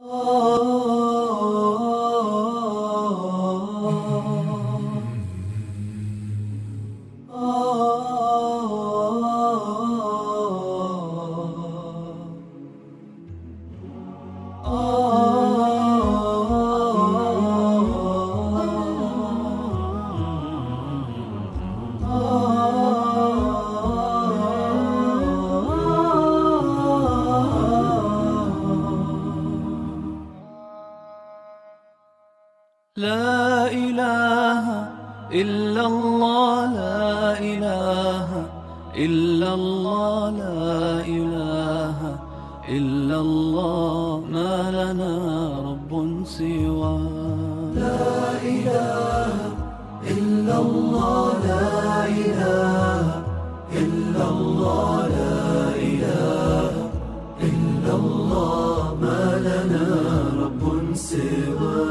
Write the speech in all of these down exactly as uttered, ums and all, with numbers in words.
لا إله إلا الله، لا إله إلا الله، لا إله إلا الله، ما لنا رب سوى. لا إله إلا الله، لا إله إلا الله، لا إله إلا الله، ما لنا رب سوى.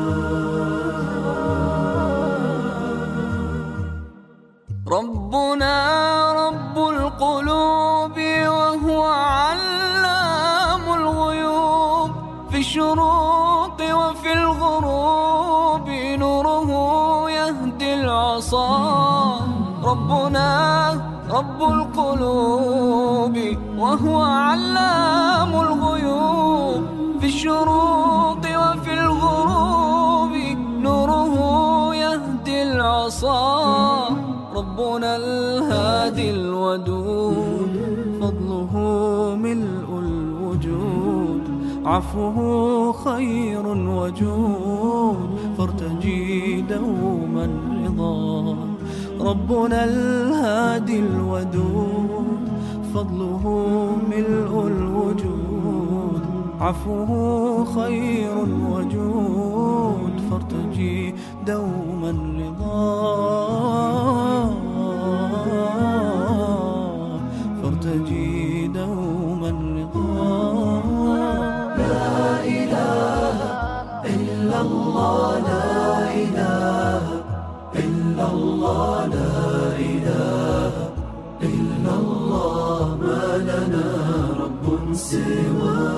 ربنا رب القلوب وهو علام الغيوب، في الشروق وفي الغروب نوره يهدي العصا. ربنا رب القلوب وهو علام الغيوب، في الشروق وفي الغروب نوره يهدي العصا. ربنا الهادي الودود، فضله ملء الوجود، عفوه خير وجود، فارتجي دوما رضا. ربنا الهادي الودود، فضله ملء الوجود، عفوه خير وجود، فارتجي دوما رضا. فارتجي دوما رضا. لا إله إلا الله، لا إله إلا الله، لا إله إلا الله، ما لنا رب سوى.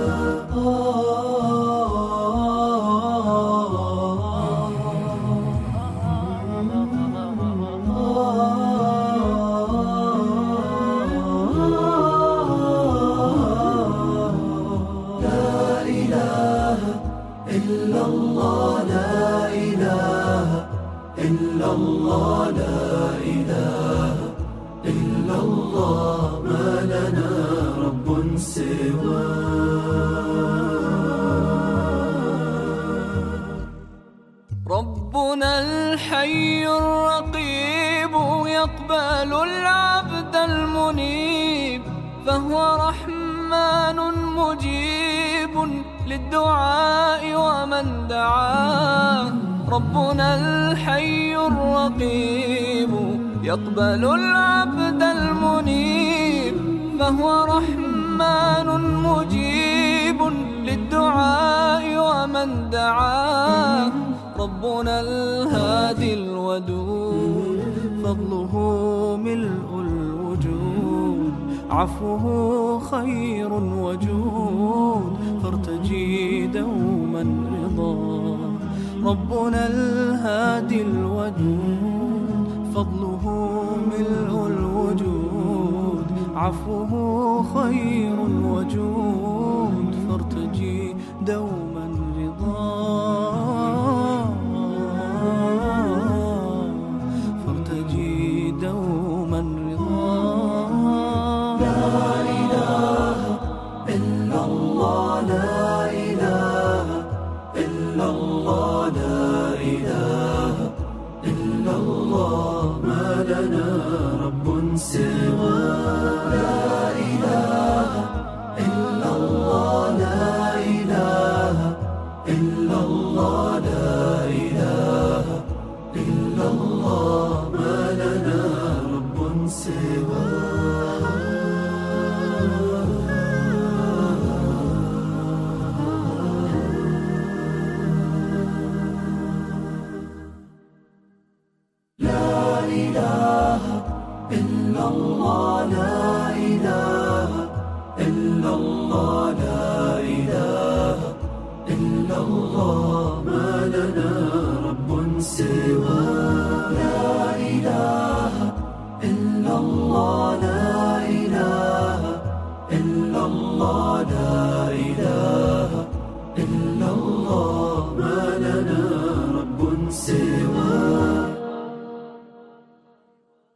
إلا الله، لا إله إلا الله، لا إله إلا الله، ما لنا رب سوى. ربنا الحي الرقيب يقبل العبد المنيب، فهو رحمن مجيب للدعاء ومن دعاه. ربنا الحي الرقيب يقبل العبد المنيب، فهو رحمن مجيب للدعاء ومن دعاه. ربنا الهادي الودود، فضله ملء الوجود، عفوه خير وجود، فارتجي دوما رضا. ربنا الهادي الودود، فضله ملء الوجود، عفوه خير وجود، فارتجي دوما رضا. فارتجي دوما رضا. لا إله إلا الله، لا إله إلا الله، لا إله إلا الله، ما لنا رب سوى. لا إله إلا الله، لا إله إلا الله، لا إله إلا الله، ما لنا رب سوى. لا إله إلا الله، لا إله إلا الله، لا إله رضا